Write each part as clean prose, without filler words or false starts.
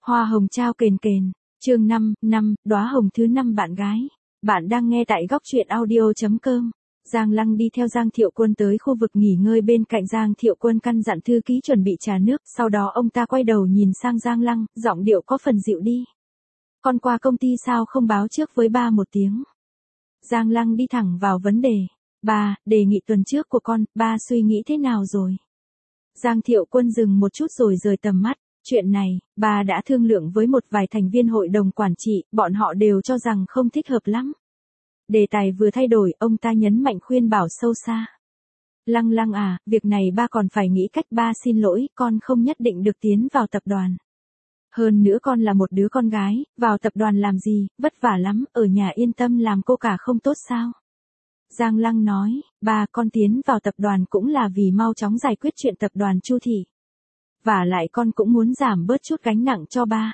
Hoa hồng trao kền kền, chương 5, đóa hồng thứ 5 bạn gái. Bạn đang nghe tại góc truyện audio.com. Giang Lăng đi theo Giang Thiệu Quân tới khu vực nghỉ ngơi bên cạnh Giang Thiệu Quân căn dặn thư ký chuẩn bị trà nước, sau đó ông ta quay đầu nhìn sang Giang Lăng, giọng điệu có phần dịu đi. Con qua công ty sao không báo trước với ba một tiếng? Giang Lăng đi thẳng vào vấn đề. Ba, đề nghị tuần trước của con, ba suy nghĩ thế nào rồi? Giang Thiệu Quân dừng một chút rồi rời tầm mắt. Chuyện này, bà đã thương lượng với một vài thành viên hội đồng quản trị, bọn họ đều cho rằng không thích hợp lắm. Đề tài vừa thay đổi, ông ta nhấn mạnh khuyên bảo sâu xa. Lăng Lăng à, việc này ba còn phải nghĩ cách, ba xin lỗi, con không nhất định được tiến vào tập đoàn. Hơn nữa con là một đứa con gái, vào tập đoàn làm gì, vất vả lắm, ở nhà yên tâm làm cô cả không tốt sao? Giang Lăng nói, ba, con tiến vào tập đoàn cũng là vì mau chóng giải quyết chuyện tập đoàn Chu Thị. Và lại con cũng muốn giảm bớt chút gánh nặng cho ba.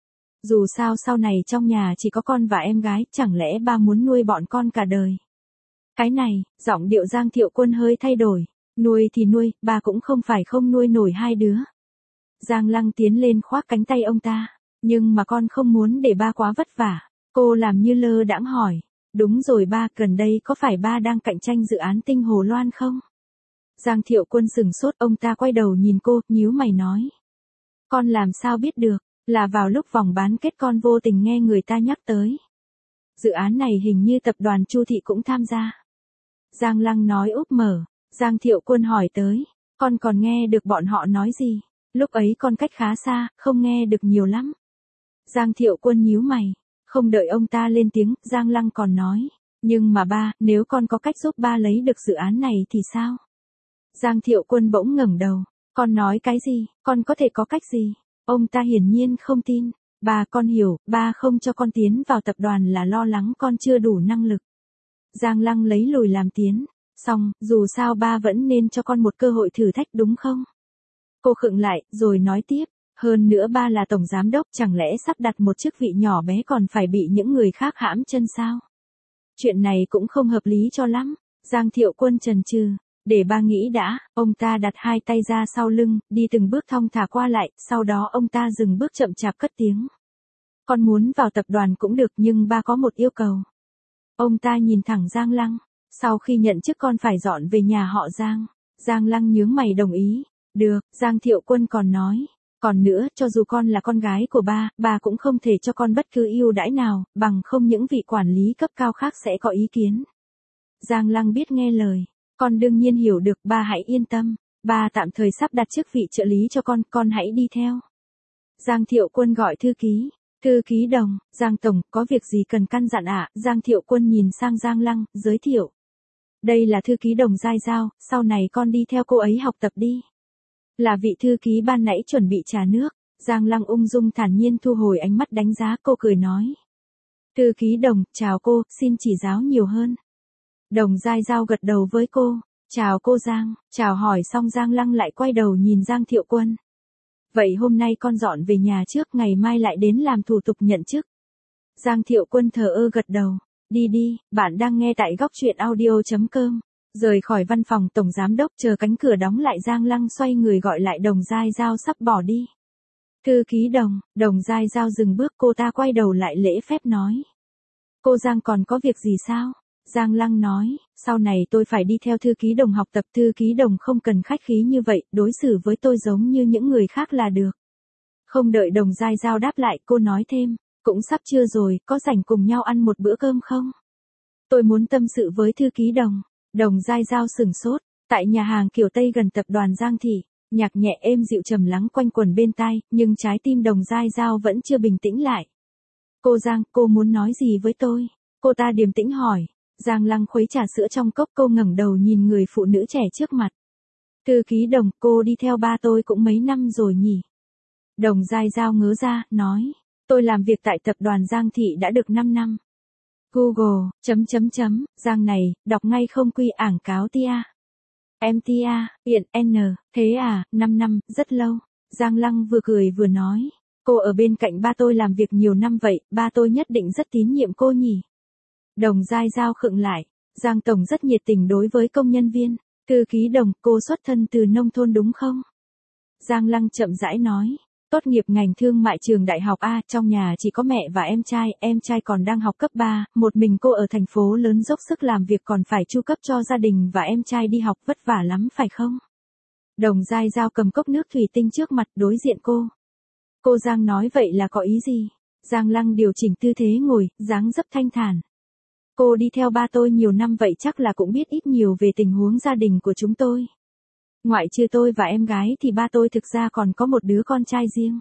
Dù sao sau này trong nhà chỉ có con và em gái, chẳng lẽ ba muốn nuôi bọn con cả đời? Cái này, giọng điệu Giang Thiệu Quân hơi thay đổi. Nuôi thì nuôi, ba cũng không phải không nuôi nổi hai đứa. Giang Lăng tiến lên khoác cánh tay ông ta. Nhưng mà con không muốn để ba quá vất vả. Cô làm như lơ đãng hỏi. Đúng rồi ba, gần đây có phải ba đang cạnh tranh dự án Tinh Hồ Loan không? Giang Thiệu Quân sừng sốt, ông ta quay đầu nhìn cô, nhíu mày nói. Con làm sao biết được, là vào lúc vòng bán kết con vô tình nghe người ta nhắc tới. Dự án này hình như tập đoàn Chu Thị cũng tham gia. Giang Lăng nói úp mở. Giang Thiệu Quân hỏi tới, con còn nghe được bọn họ nói gì? Lúc ấy con cách khá xa, không nghe được nhiều lắm. Giang Thiệu Quân nhíu mày. Không đợi ông ta lên tiếng, Giang Lăng còn nói. Nhưng mà ba, nếu con có cách giúp ba lấy được dự án này thì sao? Giang Thiệu Quân bỗng ngẩng đầu. Con nói cái gì, con có thể có cách gì? Ông ta hiển nhiên không tin. Ba, con hiểu, ba không cho con tiến vào tập đoàn là lo lắng con chưa đủ năng lực. Giang Lăng lấy lùi làm tiến. Xong, dù sao ba vẫn nên cho con một cơ hội thử thách đúng không? Cô khựng lại, rồi nói tiếp. Hơn nữa ba là tổng giám đốc, chẳng lẽ sắp đặt một chức vị nhỏ bé còn phải bị những người khác hãm chân sao? Chuyện này cũng không hợp lý cho lắm. Giang Thiệu Quân chần chừ. Để ba nghĩ đã, ông ta đặt hai tay ra sau lưng, đi từng bước thong thả qua lại, sau đó ông ta dừng bước chậm chạp cất tiếng. Con muốn vào tập đoàn cũng được nhưng ba có một yêu cầu. Ông ta nhìn thẳng Giang Lăng. Sau khi nhận chức con phải dọn về nhà họ Giang. Giang Lăng nhướng mày đồng ý. Được, Giang Thiệu Quân còn nói. Còn nữa, cho dù con là con gái của ba cũng không thể cho con bất cứ ưu đãi nào, bằng không những vị quản lý cấp cao khác sẽ có ý kiến. Giang Lăng biết nghe lời. Con đương nhiên hiểu được, ba hãy yên tâm. Ba tạm thời sắp đặt chức vị trợ lý cho con hãy đi theo. Giang Thiệu Quân gọi thư ký. Thư ký Đồng, Giang Tổng, có việc gì cần căn dặn ạ? Giang Thiệu Quân nhìn sang Giang Lăng, giới thiệu. Đây là thư ký Đồng Giai Giao, sau này con đi theo cô ấy học tập đi. Là vị thư ký ban nãy chuẩn bị trà nước. Giang Lăng ung dung thản nhiên thu hồi ánh mắt đánh giá, cô cười nói. Thư ký Đồng, chào cô, xin chỉ giáo nhiều hơn. Đồng Giai Giao gật đầu với cô. Chào cô Giang, chào hỏi xong Giang Lăng lại quay đầu nhìn Giang Thiệu Quân. Vậy hôm nay con dọn về nhà trước, ngày mai lại đến làm thủ tục nhận chức. Giang Thiệu Quân thờ ơ gật đầu. Đi đi, bạn đang nghe tại góc truyện audio.com. Rời khỏi văn phòng tổng giám đốc, chờ cánh cửa đóng lại, Giang Lăng xoay người gọi lại Đồng Giai Giao sắp bỏ đi. Thư ký Đồng Giai Giao dừng bước, cô ta quay đầu lại lễ phép nói. Cô Giang còn có việc gì sao? Giang Lăng nói, sau này tôi phải đi theo thư ký Đồng học tập, thư ký Đồng không cần khách khí như vậy, đối xử với tôi giống như những người khác là được. Không đợi Đồng Giai Giao đáp lại, cô nói thêm, cũng sắp trưa rồi, có rảnh cùng nhau ăn một bữa cơm không? Tôi muốn tâm sự với thư ký Đồng. Đồng Giai Giao sửng sốt, tại nhà hàng kiểu Tây gần tập đoàn Giang Thị, nhạc nhẹ êm dịu trầm lắng quanh quẩn bên tai, nhưng trái tim Đồng Giai Giao vẫn chưa bình tĩnh lại. Cô Giang, cô muốn nói gì với tôi? Cô ta điềm tĩnh hỏi. Giang Lăng khuấy trà sữa trong cốc, cô ngẩng đầu nhìn người phụ nữ trẻ trước mặt. Thư ký Đồng, cô đi theo ba tôi cũng mấy năm rồi nhỉ? Đồng Giai Giao ngớ ra, nói. Tôi làm việc tại tập đoàn Giang Thị đã được 5 năm. Google, Giang này, đọc ngay không quy ảng cáo tia. Em tia, hiện N, thế à, 5 năm, rất lâu. Giang Lăng vừa cười vừa nói. Cô ở bên cạnh ba tôi làm việc nhiều năm vậy, ba tôi nhất định rất tín nhiệm cô nhỉ? Đồng Giai Giao khựng lại. Giang Tổng rất nhiệt tình đối với công nhân viên. Thư ký Đồng, cô xuất thân từ nông thôn đúng không? Giang Lăng chậm rãi nói. Tốt nghiệp ngành thương mại trường đại học A, trong nhà chỉ có mẹ và em trai còn đang học cấp 3, một mình cô ở thành phố lớn dốc sức làm việc còn phải chu cấp cho gia đình và em trai đi học vất vả lắm phải không? Đồng Giai Giao cầm cốc nước thủy tinh trước mặt đối diện cô. Cô Giang nói vậy là có ý gì? Giang Lăng điều chỉnh tư thế ngồi, dáng dấp thanh thản. Cô đi theo ba tôi nhiều năm vậy chắc là cũng biết ít nhiều về tình huống gia đình của chúng tôi. Ngoại trừ tôi và em gái thì ba tôi thực ra còn có một đứa con trai riêng.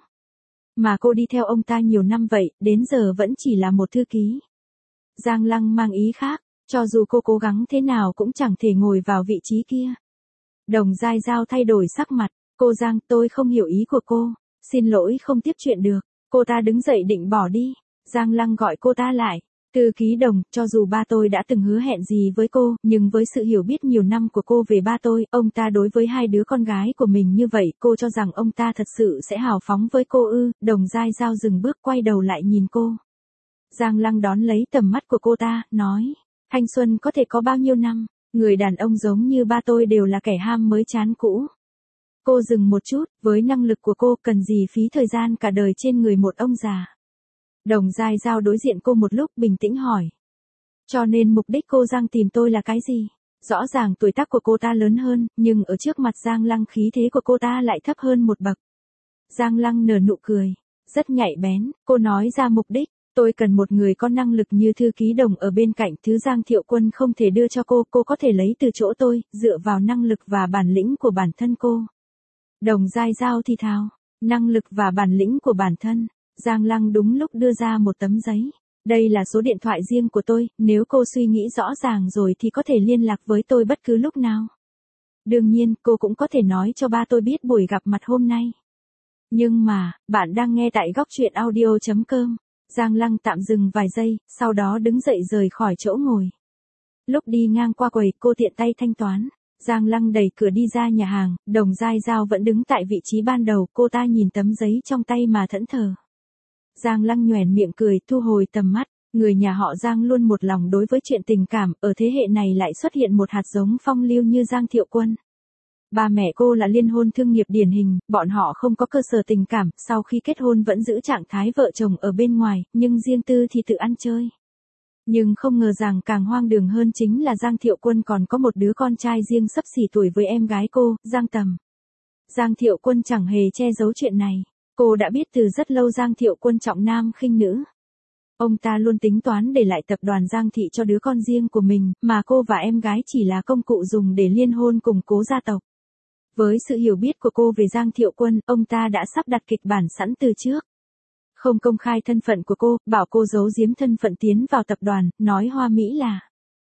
Mà cô đi theo ông ta nhiều năm vậy, đến giờ vẫn chỉ là một thư ký. Giang Lăng mang ý khác, cho dù cô cố gắng thế nào cũng chẳng thể ngồi vào vị trí kia. Đồng Giai Giao thay đổi sắc mặt, cô Giang, tôi không hiểu ý của cô, xin lỗi không tiếp chuyện được. Cô ta đứng dậy định bỏ đi, Giang Lăng gọi cô ta lại. Thư ký Đồng, cho dù ba tôi đã từng hứa hẹn gì với cô, nhưng với sự hiểu biết nhiều năm của cô về ba tôi, ông ta đối với hai đứa con gái của mình như vậy, cô cho rằng ông ta thật sự sẽ hào phóng với cô ư? Đồng Giai Giao dừng bước quay đầu lại nhìn cô. Giang Lăng đón lấy tầm mắt của cô ta, nói, thanh xuân có thể có bao nhiêu năm, người đàn ông giống như ba tôi đều là kẻ ham mới chán cũ. Cô dừng một chút, với năng lực của cô cần gì phí thời gian cả đời trên người một ông già. Đồng Giai Giao đối diện cô một lúc bình tĩnh hỏi. Cho nên mục đích cô Giang tìm tôi là cái gì? Rõ ràng tuổi tác của cô ta lớn hơn, nhưng ở trước mặt Giang Lăng khí thế của cô ta lại thấp hơn một bậc. Giang Lăng nở nụ cười, rất nhạy bén, cô nói ra mục đích. Tôi cần một người có năng lực như thư ký Đồng ở bên cạnh, thứ Giang Thiệu Quân không thể đưa cho cô có thể lấy từ chỗ tôi, dựa vào năng lực và bản lĩnh của bản thân cô. Đồng Giai Giao thì thào, năng lực và bản lĩnh của bản thân. Giang Lăng đúng lúc đưa ra một tấm giấy. Đây là số điện thoại riêng của tôi, nếu cô suy nghĩ rõ ràng rồi thì có thể liên lạc với tôi bất cứ lúc nào. Đương nhiên, cô cũng có thể nói cho ba tôi biết buổi gặp mặt hôm nay. Nhưng mà, bạn đang nghe tại góc truyện audio.com. Giang Lăng tạm dừng vài giây, sau đó đứng dậy rời khỏi chỗ ngồi. Lúc đi ngang qua quầy, cô tiện tay thanh toán. Giang Lăng đẩy cửa đi ra nhà hàng, Đồng Giai Giao vẫn đứng tại vị trí ban đầu, cô ta nhìn tấm giấy trong tay mà thẫn thờ. Giang Lăng nhoẻn miệng cười, thu hồi tầm mắt, người nhà họ Giang luôn một lòng đối với chuyện tình cảm, ở thế hệ này lại xuất hiện một hạt giống phong lưu như Giang Thiệu Quân. Ba mẹ cô là liên hôn thương nghiệp điển hình, bọn họ không có cơ sở tình cảm, sau khi kết hôn vẫn giữ trạng thái vợ chồng ở bên ngoài, nhưng riêng tư thì tự ăn chơi. Nhưng không ngờ rằng càng hoang đường hơn chính là Giang Thiệu Quân còn có một đứa con trai riêng xấp xỉ tuổi với em gái cô, Giang Tầm. Giang Thiệu Quân chẳng hề che giấu chuyện này. Cô đã biết từ rất lâu Giang Thiệu Quân trọng nam khinh nữ. Ông ta luôn tính toán để lại tập đoàn Giang Thị cho đứa con riêng của mình, mà cô và em gái chỉ là công cụ dùng để liên hôn củng cố gia tộc. Với sự hiểu biết của cô về Giang Thiệu Quân, ông ta đã sắp đặt kịch bản sẵn từ trước. Không công khai thân phận của cô, bảo cô giấu giếm thân phận tiến vào tập đoàn, nói hoa mỹ là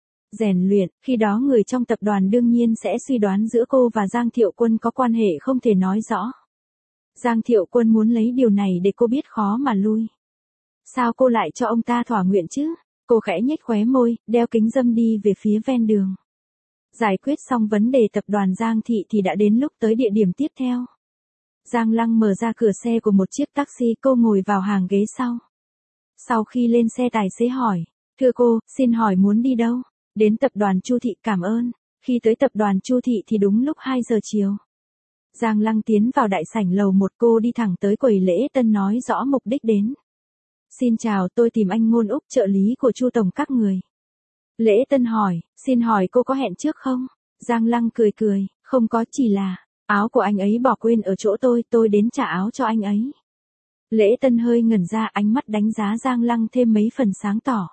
rèn luyện, khi đó người trong tập đoàn đương nhiên sẽ suy đoán giữa cô và Giang Thiệu Quân có quan hệ không thể nói rõ. Giang Thiệu Quân muốn lấy điều này để cô biết khó mà lui. Sao cô lại cho ông ta thỏa nguyện chứ? Cô khẽ nhếch khóe môi, đeo kính râm đi về phía ven đường. Giải quyết xong vấn đề tập đoàn Giang Thị thì đã đến lúc tới địa điểm tiếp theo. Giang Lăng mở ra cửa xe của một chiếc taxi, cô ngồi vào hàng ghế sau. Sau khi lên xe tài xế hỏi, thưa cô, xin hỏi muốn đi đâu? Đến tập đoàn Chu Thị, cảm ơn. Khi tới tập đoàn Chu Thị thì đúng lúc 2 giờ chiều. Giang Lăng tiến vào đại sảnh lầu 1, cô đi thẳng tới quầy lễ tân nói rõ mục đích đến. Xin chào, tôi tìm anh Ngôn Úc, trợ lý của Chu tổng các người. Lễ tân hỏi, xin hỏi cô có hẹn trước không? Giang Lăng cười cười, không có, chỉ là áo của anh ấy bỏ quên ở chỗ tôi đến trả áo cho anh ấy. Lễ tân hơi ngẩn ra, ánh mắt đánh giá Giang Lăng thêm mấy phần sáng tỏ.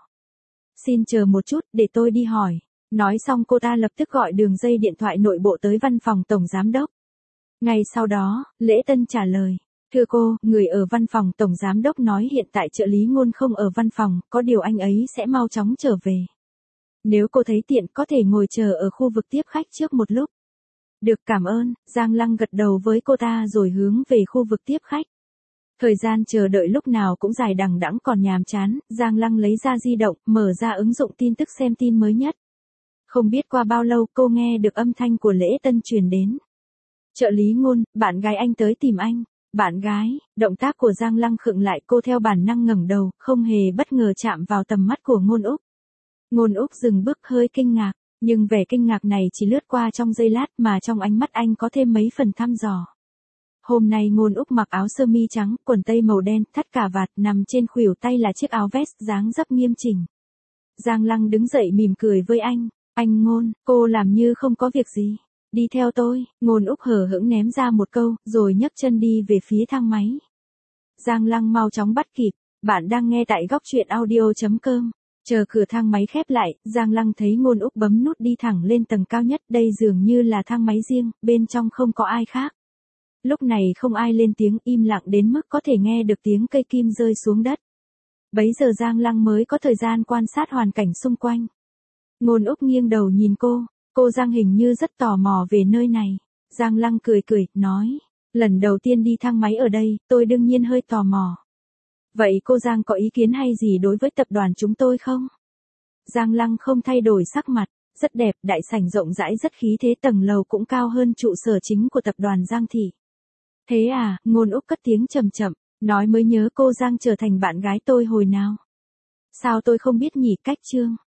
Xin chờ một chút, để tôi đi hỏi. Nói xong cô ta lập tức gọi đường dây điện thoại nội bộ tới văn phòng tổng giám đốc. Ngay sau đó, Lễ Tân trả lời. Thưa cô, người ở văn phòng tổng giám đốc nói hiện tại trợ lý Ngôn không ở văn phòng, có điều anh ấy sẽ mau chóng trở về. Nếu cô thấy tiện có thể ngồi chờ ở khu vực tiếp khách trước một lúc. Được, cảm ơn. Giang Lăng gật đầu với cô ta rồi hướng về khu vực tiếp khách. Thời gian chờ đợi lúc nào cũng dài đằng đẵng còn nhàm chán, Giang Lăng lấy ra di động, mở ra ứng dụng tin tức xem tin mới nhất. Không biết qua bao lâu cô nghe được âm thanh của Lễ Tân truyền đến. Trợ lý Ngôn, bạn gái anh tới tìm anh. Bạn gái, động tác của Giang Lăng khựng lại, cô theo bản năng ngẩng đầu, không hề bất ngờ chạm vào tầm mắt của Ngôn Úc. Ngôn Úc dừng bước hơi kinh ngạc, nhưng vẻ kinh ngạc này chỉ lướt qua trong giây lát mà trong ánh mắt anh có thêm mấy phần thăm dò. Hôm nay Ngôn Úc mặc áo sơ mi trắng, quần tây màu đen, thắt cà vạt, nằm trên khuỷu tay là chiếc áo vest dáng dấp nghiêm chỉnh. Giang Lăng đứng dậy mỉm cười với anh. Anh Ngôn, cô làm như không có việc gì. Đi theo tôi, Ngôn Úc hờ hững ném ra một câu, rồi nhấc chân đi về phía thang máy. Giang Lăng mau chóng bắt kịp. Bạn đang nghe tại góc truyện audio.com. Chờ cửa thang máy khép lại, Giang Lăng thấy Ngôn Úc bấm nút đi thẳng lên tầng cao nhất. Đây dường như là thang máy riêng, bên trong không có ai khác. Lúc này không ai lên tiếng, im lặng đến mức có thể nghe được tiếng cây kim rơi xuống đất. Bấy giờ Giang Lăng mới có thời gian quan sát hoàn cảnh xung quanh. Ngôn Úc nghiêng đầu nhìn cô Giang hình như rất tò mò về nơi này. Giang Lăng cười, nói, lần đầu tiên đi thang máy ở đây, tôi đương nhiên hơi tò mò. Vậy cô Giang có ý kiến hay gì đối với tập đoàn chúng tôi không? Giang Lăng không thay đổi sắc mặt, rất đẹp, đại sảnh rộng rãi rất khí thế, tầng lầu cũng cao hơn trụ sở chính của tập đoàn Giang Thị. Thế à, Ngôn Úc cất tiếng chậm chậm, nói mới nhớ cô Giang trở thành bạn gái tôi hồi nào. Sao tôi không biết nhỉ? Cách Trương.